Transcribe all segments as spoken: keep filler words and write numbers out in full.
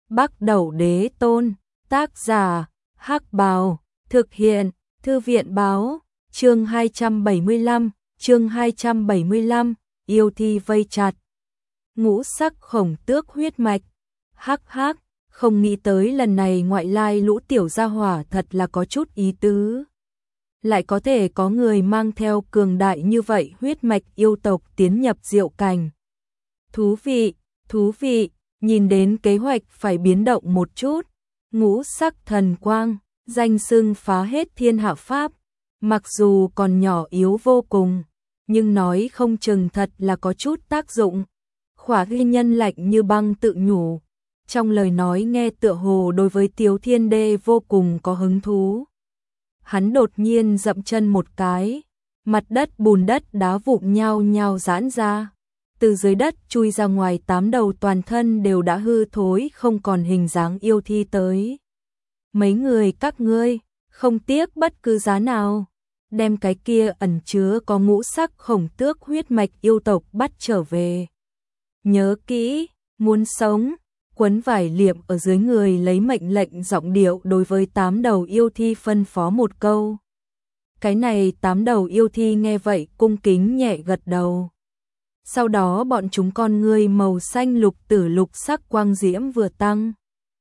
Bắc Đẩu Đế Tôn, tác giả, Hắc Bào, thực hiện, Thư viện báo, chương hai trăm bảy mươi lăm, chương hai trăm bảy mươi lăm, yêu thi vây chặt. Ngũ sắc khổng tước huyết mạch, hắc hắc, không nghĩ tới lần này ngoại lai lũ tiểu gia hỏa thật là có chút ý tứ. Lại có thể có người mang theo cường đại như vậy huyết mạch yêu tộc tiến nhập diệu cảnh. Thú vị, thú vị, nhìn đến kế hoạch phải biến động một chút. Ngũ sắc thần quang, danh xưng phá hết thiên hạ pháp, mặc dù còn nhỏ yếu vô cùng, nhưng nói không chừng thật là có chút tác dụng. Khỏa ghi nhân lạnh như băng tự nhủ, trong lời nói nghe tựa hồ đối với Tiếu Thiên Đê vô cùng có hứng thú. Hắn đột nhiên dậm chân một cái, mặt đất bùn đất đá vụn nhao nhao giãn ra, từ dưới đất chui ra ngoài tám đầu toàn thân đều đã hư thối không còn hình dáng yêu thi tới. Mấy người các ngươi, không tiếc bất cứ giá nào, đem cái kia ẩn chứa có ngũ sắc khổng tước huyết mạch yêu tộc bắt trở về. Nhớ kỹ, muốn sống, quấn vải liệm ở dưới người lấy mệnh lệnh giọng điệu đối với tám đầu yêu thi phân phó một câu. Cái này tám đầu yêu thi nghe vậy cung kính nhẹ gật đầu. Sau đó bọn chúng con ngươi màu xanh lục tử lục sắc quang diễm vừa tăng.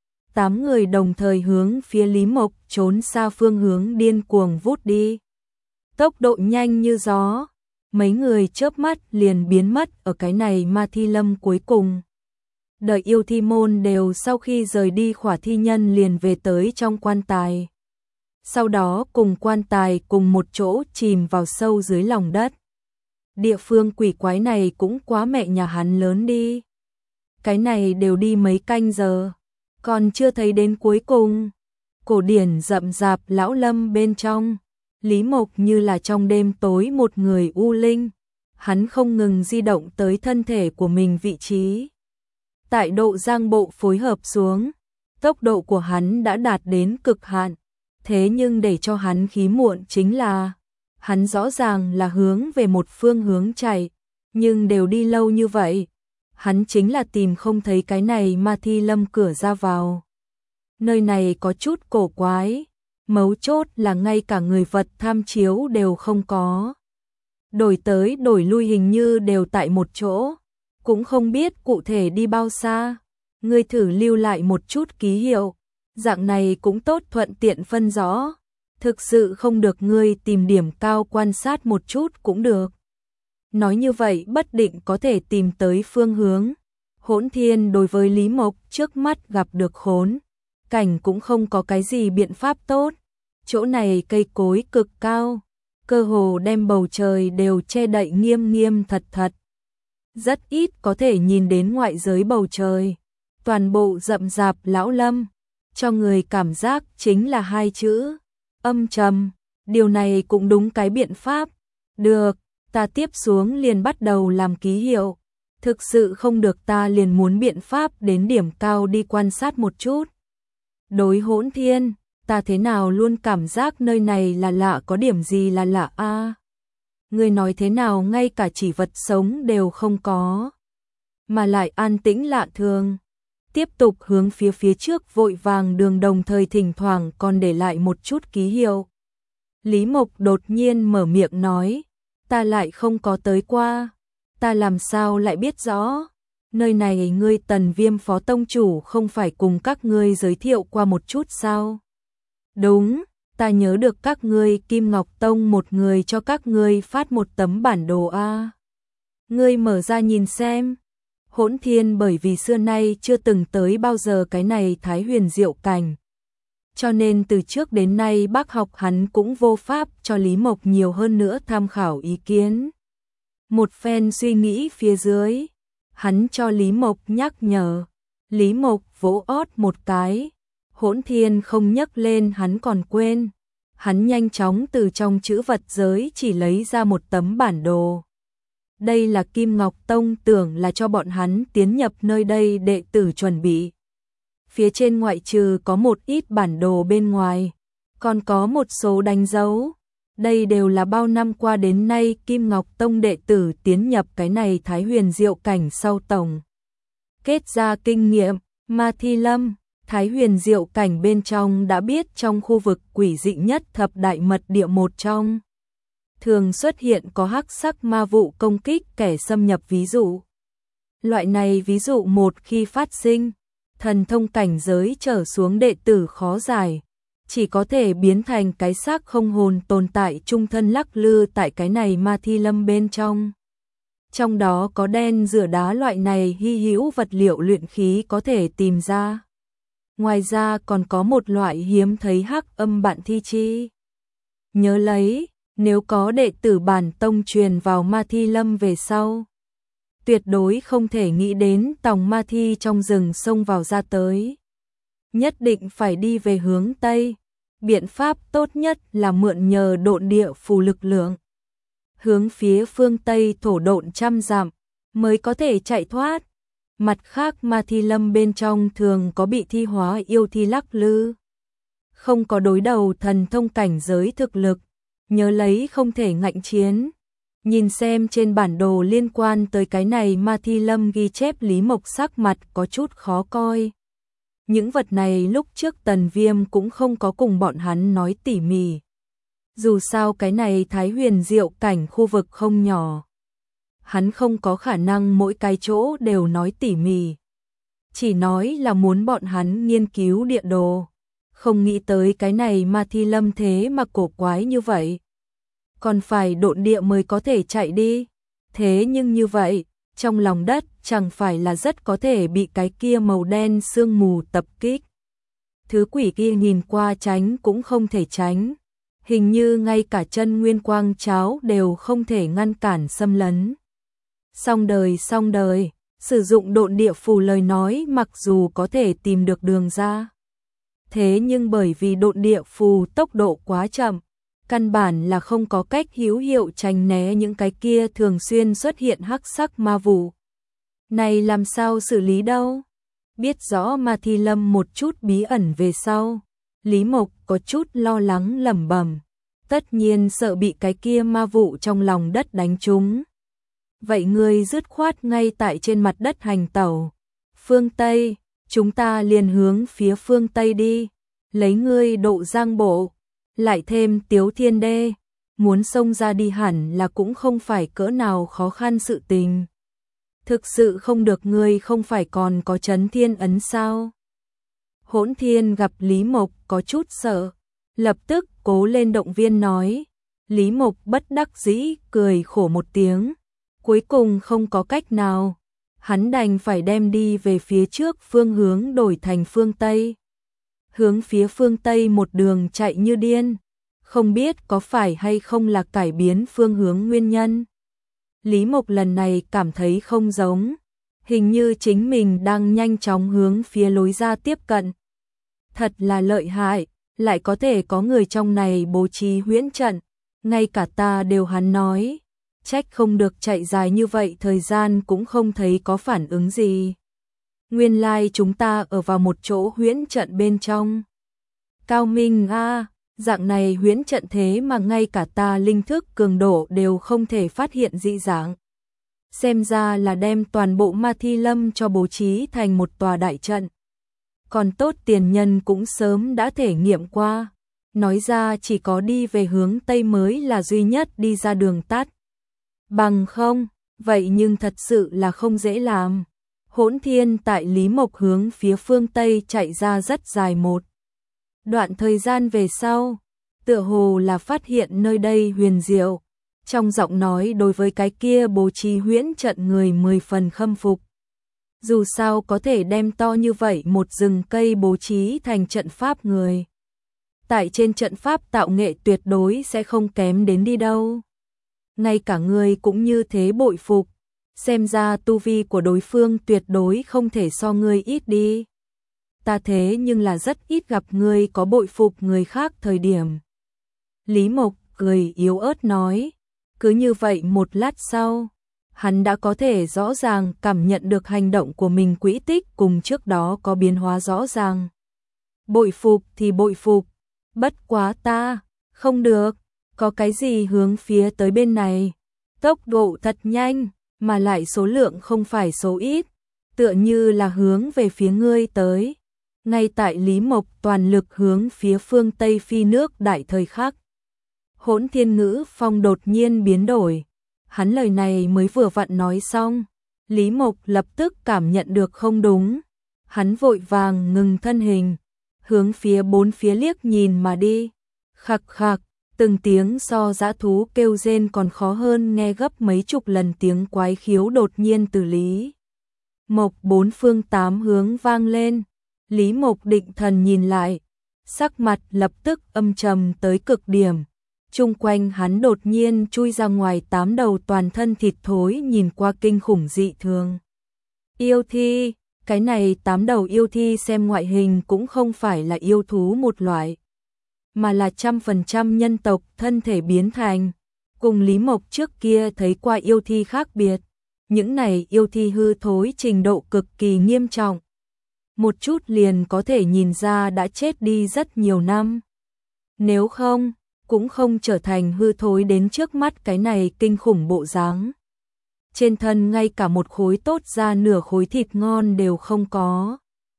Tám người đồng thời hướng phía Lý Mộc trốn xa phương hướng điên cuồng vút đi. Tốc độ nhanh như gió, mấy người chớp mắt liền biến mất ở cái này ma thi lâm cuối cùng. Đợi yêu thi môn đều sau khi rời đi khỏa thi nhân liền về tới trong quan tài. Sau đó cùng quan tài cùng một chỗ chìm vào sâu dưới lòng đất. Địa phương quỷ quái này cũng quá mẹ nhà hắn lớn đi. Cái này đều đi mấy canh giờ, còn chưa thấy đến cuối cùng. Cổ điển rậm rạp lão lâm bên trong, Lý Mộc như là trong đêm tối một người u linh. Hắn không ngừng di động tới thân thể của mình vị trí. Tại độ giang bộ phối hợp xuống, tốc độ của hắn đã đạt đến cực hạn. Thế nhưng để cho hắn khí muộn chính là, hắn rõ ràng là hướng về một phương hướng chạy, nhưng đều đi lâu như vậy, hắn chính là tìm không thấy cái này ma thi lâm cửa ra vào. Nơi này có chút cổ quái, mấu chốt là ngay cả người vật tham chiếu đều không có. Đổi tới đổi lui hình như đều tại một chỗ, cũng không biết cụ thể đi bao xa. Ngươi thử lưu lại một chút ký hiệu, dạng này cũng tốt thuận tiện phân rõ. Thực sự không được ngươi tìm điểm cao quan sát một chút cũng được. Nói như vậy bất định có thể tìm tới phương hướng. Hỗn Thiên đối với Lý Mộc trước mắt gặp được khốn cảnh cũng không có cái gì biện pháp tốt. Chỗ này cây cối cực cao, cơ hồ đem bầu trời đều che đậy nghiêm nghiêm thật thật. Rất ít có thể nhìn đến ngoại giới bầu trời. Toàn bộ rậm rạp lão lâm, cho người cảm giác chính là hai chữ âm trầm. Điều này cũng đúng cái biện pháp. Được, ta tiếp xuống liền bắt đầu làm ký hiệu. Thực sự không được ta liền muốn biện pháp đến điểm cao đi quan sát một chút. Đối Hỗn Thiên, ta thế nào luôn cảm giác nơi này là lạ, có điểm gì là lạ a? À, ngươi nói thế nào ngay cả chỉ vật sống đều không có, mà lại an tĩnh lạ thường. Tiếp tục hướng phía phía trước vội vàng đường, đồng thời thỉnh thoảng còn để lại một chút ký hiệu. Lý Mộc đột nhiên mở miệng nói, ta lại không có tới qua, ta làm sao lại biết rõ. Nơi này ngươi Tần Viêm phó tông chủ không phải cùng các ngươi giới thiệu qua một chút sao? Đúng, ta nhớ được các ngươi Kim Ngọc Tông một người cho các ngươi phát một tấm bản đồ a. Ngươi mở ra nhìn xem. Hỗn Thiên bởi vì xưa nay chưa từng tới bao giờ cái này Thái Huyền Diệu Cảnh, cho nên từ trước đến nay bác học hắn cũng vô pháp cho Lý Mộc nhiều hơn nữa tham khảo ý kiến. Một phen suy nghĩ phía dưới, hắn cho Lý Mộc nhắc nhở. Lý Mộc vỗ ót một cái, Hỗn Thiên không nhấc lên hắn còn quên. Hắn nhanh chóng từ trong chữ vật giới chỉ lấy ra một tấm bản đồ. Đây là Kim Ngọc Tông tưởng là cho bọn hắn tiến nhập nơi đây đệ tử chuẩn bị. Phía trên ngoại trừ có một ít bản đồ bên ngoài, còn có một số đánh dấu. Đây đều là bao năm qua đến nay Kim Ngọc Tông đệ tử tiến nhập cái này Thái Huyền Diệu Cảnh sau tổng kết ra kinh nghiệm. Ma Thi Lâm, Thái Huyền Diệu Cảnh bên trong đã biết trong khu vực quỷ dị nhất thập đại mật địa một trong. Thường xuất hiện có hắc sắc ma vụ công kích kẻ xâm nhập ví dụ. Loại này ví dụ một khi phát sinh, thần thông cảnh giới trở xuống đệ tử khó giải, chỉ có thể biến thành cái xác không hồn tồn tại trung thân lắc lư tại cái này Ma Thi Lâm bên trong. Trong đó có đen rửa đá loại này hy hữu vật liệu luyện khí có thể tìm ra. Ngoài ra còn có một loại hiếm thấy hắc âm bạn thi chi. Nhớ lấy, nếu có đệ tử bản tông truyền vào Ma Thi Lâm về sau, tuyệt đối không thể nghĩ đến tòng ma thi trong rừng xông vào ra tới. Nhất định phải đi về hướng Tây. Biện pháp tốt nhất là mượn nhờ độn địa phù lực lượng. Hướng phía phương Tây thổ độn trăm dặm mới có thể chạy thoát. Mặt khác Ma Thi Lâm bên trong thường có bị thi hóa yêu thi lắc lư. Không có đối đầu thần thông cảnh giới thực lực, nhớ lấy không thể ngạnh chiến. Nhìn xem trên bản đồ liên quan tới cái này Ma Thi Lâm ghi chép Lý Mộc sắc mặt có chút khó coi. Những vật này lúc trước Tần Viêm cũng không có cùng bọn hắn nói tỉ mỉ. Dù sao cái này Thái Huyền Diệu Cảnh khu vực không nhỏ. Hắn không có khả năng mỗi cái chỗ đều nói tỉ mỉ. Chỉ nói là muốn bọn hắn nghiên cứu địa đồ. Không nghĩ tới cái này Ma Thi Lâm thế mà cổ quái như vậy. Còn phải độn địa mới có thể chạy đi. Thế nhưng như vậy, trong lòng đất chẳng phải là rất có thể bị cái kia màu đen sương mù tập kích. Thứ quỷ kia nhìn qua tránh cũng không thể tránh. Hình như ngay cả chân nguyên quang cháo đều không thể ngăn cản xâm lấn. Xong đời xong đời, sử dụng độn địa phù lời nói mặc dù có thể tìm được đường ra. Thế nhưng bởi vì độn địa phù tốc độ quá chậm, căn bản là không có cách hữu hiệu tránh né những cái kia thường xuyên xuất hiện hắc sắc ma vụ. Này làm sao xử lý đâu? Biết rõ Ma Thi Lâm một chút bí ẩn về sau, Lý Mộc có chút lo lắng lẩm bẩm, tất nhiên sợ bị cái kia ma vụ trong lòng đất đánh trúng. Vậy ngươi dứt khoát ngay tại trên mặt đất hành tẩu. Phương Tây, chúng ta liền hướng phía phương Tây đi, lấy ngươi độ giang bộ, lại thêm Tiếu Thiên Đê, muốn xông ra đi hẳn là cũng không phải cỡ nào khó khăn sự tình. Thực sự không được ngươi không phải còn có Chấn Thiên Ấn sao? Hỗn Thiên gặp Lý Mộc có chút sợ, lập tức cố lên động viên nói. Lý Mộc bất đắc dĩ cười khổ một tiếng, cuối cùng không có cách nào, hắn đành phải đem đi về phía trước phương hướng đổi thành phương Tây. Hướng phía phương Tây một đường chạy như điên, không biết có phải hay không là cải biến phương hướng nguyên nhân. Lý Mộc lần này cảm thấy không giống, hình như chính mình đang nhanh chóng hướng phía lối ra tiếp cận. Thật là lợi hại, lại có thể có người trong này bố trí huyễn trận, ngay cả ta đều hắn nói, trách không được chạy dài như vậy thời gian cũng không thấy có phản ứng gì. Nguyên lai like chúng ta ở vào một chỗ huyễn trận bên trong. Cao minh a, dạng này huyễn trận thế mà ngay cả ta linh thức cường độ đều không thể phát hiện dị dạng. Xem ra là đem toàn bộ Ma Thi Lâm cho bố trí thành một tòa đại trận. Còn tốt tiền nhân cũng sớm đã thể nghiệm qua. Nói ra chỉ có đi về hướng Tây mới là duy nhất đi ra đường tắt. Bằng không, vậy nhưng thật sự là không dễ làm. Hỗn Thiên tại Lý Mộc hướng phía phương Tây chạy ra rất dài một đoạn thời gian về sau, tựa hồ là phát hiện nơi đây huyền diệu. Trong giọng nói đối với cái kia bố trí huyễn trận người mười phần khâm phục. Dù sao có thể đem to như vậy một rừng cây bố trí thành trận pháp người. Tại trên trận pháp tạo nghệ tuyệt đối sẽ không kém đến đi đâu. Ngay cả người cũng như thế bội phục. Xem ra tu vi của đối phương tuyệt đối không thể so ngươi ít đi. Ta thế nhưng là rất ít gặp ngươi có bội phục người khác thời điểm. Lý Mộc cười yếu ớt nói. Cứ như vậy một lát sau, hắn đã có thể rõ ràng cảm nhận được hành động của mình quỹ tích cùng trước đó có biến hóa rõ ràng. Bội phục thì bội phục, bất quá ta, không được, có cái gì hướng phía tới bên này. Tốc độ thật nhanh, mà lại số lượng không phải số ít. tựa như là hướng về phía ngươi tới. Ngay tại Lý Mộc toàn lực hướng phía phương Tây phi nước đại thời khắc. Hỗn Thiên Ngữ Phong đột nhiên biến đổi. Hắn lời này mới vừa vặn nói xong, Lý Mộc lập tức cảm nhận được không đúng. Hắn vội vàng ngừng thân hình, hướng phía bốn phía liếc nhìn mà đi. Khặc khặc, từng tiếng so dã thú kêu rên còn khó hơn nghe gấp mấy chục lần tiếng quái khiếu đột nhiên từ Lý Mộc bốn phương tám hướng vang lên. Lý Mộc định thần nhìn lại, sắc mặt lập tức âm trầm tới cực điểm. Chung quanh hắn đột nhiên chui ra ngoài tám đầu toàn thân thịt thối nhìn qua kinh khủng dị thường. Yêu thi, cái này tám đầu yêu thi xem ngoại hình cũng không phải là yêu thú một loại, mà là trăm phần trăm nhân tộc thân thể biến thành. Cùng Lý Mộc trước kia thấy qua yêu thi khác biệt, những này yêu thi hư thối trình độ cực kỳ nghiêm trọng. Một chút liền có thể nhìn ra đã chết đi rất nhiều năm. Nếu không, cũng không trở thành hư thối đến trước mắt cái này kinh khủng bộ dáng. Trên thân ngay cả một khối tốt ra nửa khối thịt ngon đều không có.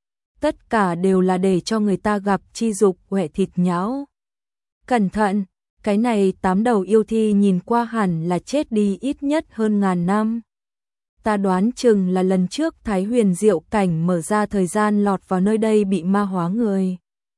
Tất cả đều là để cho người ta gặp chi dục huệ thịt nhão. Cẩn thận, cái này tám đầu yêu thi nhìn qua hẳn là chết đi ít nhất hơn ngàn năm. Ta đoán chừng là lần trước Thái Huyền Diệu Cảnh mở ra thời gian lọt vào nơi đây bị ma hóa người.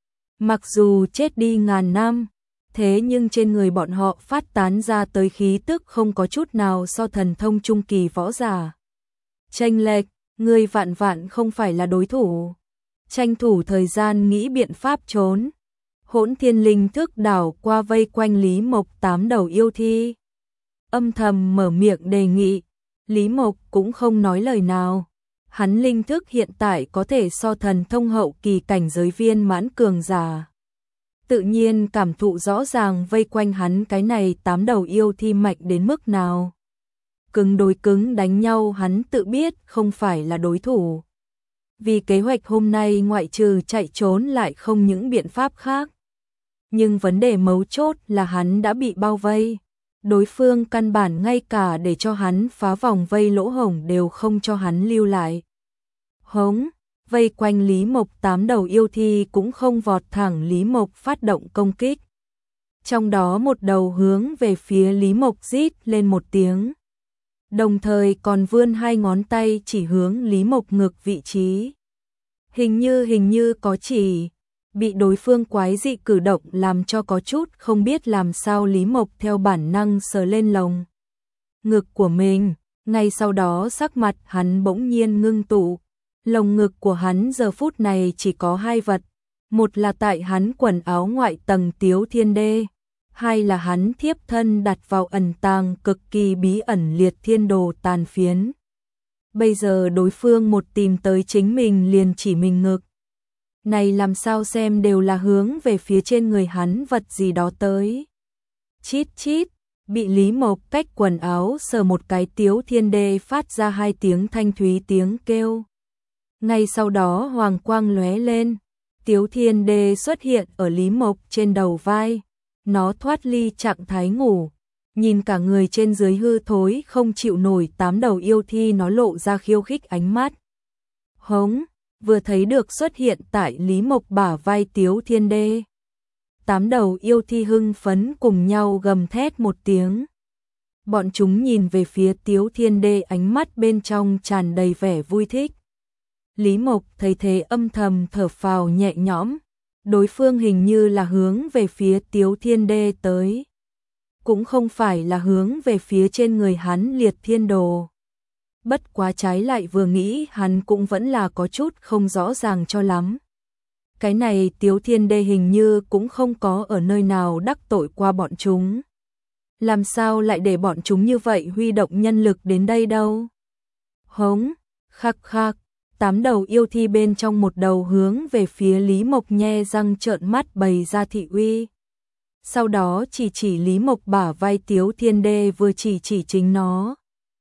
Mặc dù chết đi ngàn năm, thế nhưng trên người bọn họ phát tán ra tới khí tức không có chút nào so thần thông trung kỳ võ giả. Chênh lệch, người vạn vạn không phải là đối thủ. Tranh thủ thời gian nghĩ biện pháp trốn. Hỗn Thiên linh thức đảo qua vây quanh Lý Mộc tám đầu yêu thi. Âm thầm mở miệng đề nghị. Lý Mộc cũng không nói lời nào. Hắn linh thức hiện tại có thể so thần thông hậu kỳ cảnh giới viên mãn cường giả. Tự nhiên cảm thụ rõ ràng vây quanh hắn cái này tám đầu yêu thi mạnh đến mức nào. Cứng đối cứng đánh nhau hắn tự biết không phải là đối thủ. Vì kế hoạch hôm nay ngoại trừ chạy trốn lại không những biện pháp khác. Nhưng vấn đề mấu chốt là hắn đã bị bao vây. Đối phương căn bản ngay cả để cho hắn phá vòng vây lỗ hổng đều không cho hắn lưu lại. Hống, vây quanh Lý Mộc tám đầu yêu thi cũng không vọt thẳng Lý Mộc phát động công kích. Trong đó một đầu hướng về phía Lý Mộc rít lên một tiếng. Đồng thời còn vươn hai ngón tay chỉ hướng Lý Mộc ngực vị trí. Hình như hình như có chỉ, bị đối phương quái dị cử động làm cho có chút không biết làm sao Lý Mộc theo bản năng sờ lên lồng ngực của mình. Ngay sau đó sắc mặt hắn bỗng nhiên ngưng tụ. Lồng ngực của hắn giờ phút này chỉ có hai vật. Một là tại hắn quần áo ngoại tầng Tiếu Thiên Đê. Hai là hắn thiếp thân đặt vào ẩn tàng cực kỳ bí ẩn liệt thiên đồ tàn phiến. Bây giờ đối phương một tìm tới chính mình liền chỉ mình ngực. Này làm sao xem đều là hướng về phía trên người hắn vật gì đó tới. Chít chít, bị Lý Mộc cách quần áo sờ một cái Tiếu Thiên Đê phát ra hai tiếng thanh thúy tiếng kêu. Ngay sau đó hoàng quang lóe lên, Tiếu Thiên Đê xuất hiện ở Lý Mộc trên đầu vai. Nó thoát ly trạng thái ngủ, nhìn cả người trên dưới hư thối không chịu nổi tám đầu yêu thi nó lộ ra khiêu khích ánh mắt. Hống, vừa thấy được xuất hiện tại Lý Mộc bả vai Tiếu Thiên Đê. Tám đầu yêu thi hưng phấn cùng nhau gầm thét một tiếng. Bọn chúng nhìn về phía Tiếu Thiên Đê ánh mắt bên trong tràn đầy vẻ vui thích. Lý Mộc thấy thế âm thầm thở phào nhẹ nhõm. Đối phương hình như là hướng về phía Tiếu Thiên Đê tới. Cũng không phải là hướng về phía trên người hắn liệt thiên đồ. Bất quá trái lại vừa nghĩ hắn cũng vẫn là có chút không rõ ràng cho lắm. Cái này Tiếu Thiên Đê hình như cũng không có ở nơi nào đắc tội qua bọn chúng. Làm sao lại để bọn chúng như vậy huy động nhân lực đến đây đâu? Hống, khắc khắc. Tám đầu yêu thi bên trong một đầu hướng về phía Lý Mộc nhe răng trợn mắt bày ra thị uy. Sau đó chỉ chỉ Lý Mộc bả vai Tiếu Thiên Đê vừa chỉ chỉ chính nó.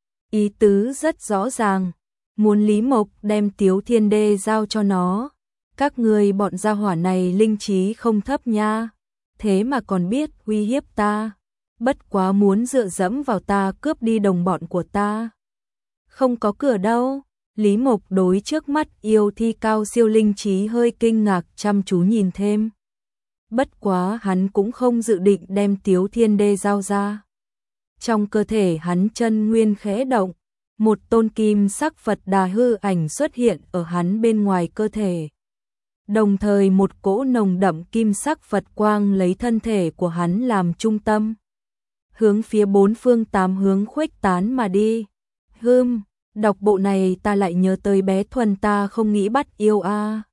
Ý tứ rất rõ ràng, muốn Lý Mộc đem Tiếu Thiên Đê giao cho nó. Các người bọn gia hỏa này linh trí không thấp nha, thế mà còn biết uy hiếp ta. Bất quá muốn dựa dẫm vào ta cướp đi đồng bọn của ta. Không có cửa đâu. Lý Mộc đối trước mắt yêu thi cao siêu linh trí hơi kinh ngạc chăm chú nhìn thêm. Bất quá hắn cũng không dự định đem Tiếu Thiên Đê giao ra. Trong cơ thể hắn chân nguyên khẽ động, một tôn kim sắc Phật Đà hư ảnh xuất hiện ở hắn bên ngoài cơ thể. Đồng thời một cỗ nồng đậm kim sắc Phật quang lấy thân thể của hắn làm trung tâm, hướng phía bốn phương tám hướng khuếch tán mà đi. Hừm, đọc bộ này ta lại nhớ tới bé Thuần ta không nghĩ bắt yêu a.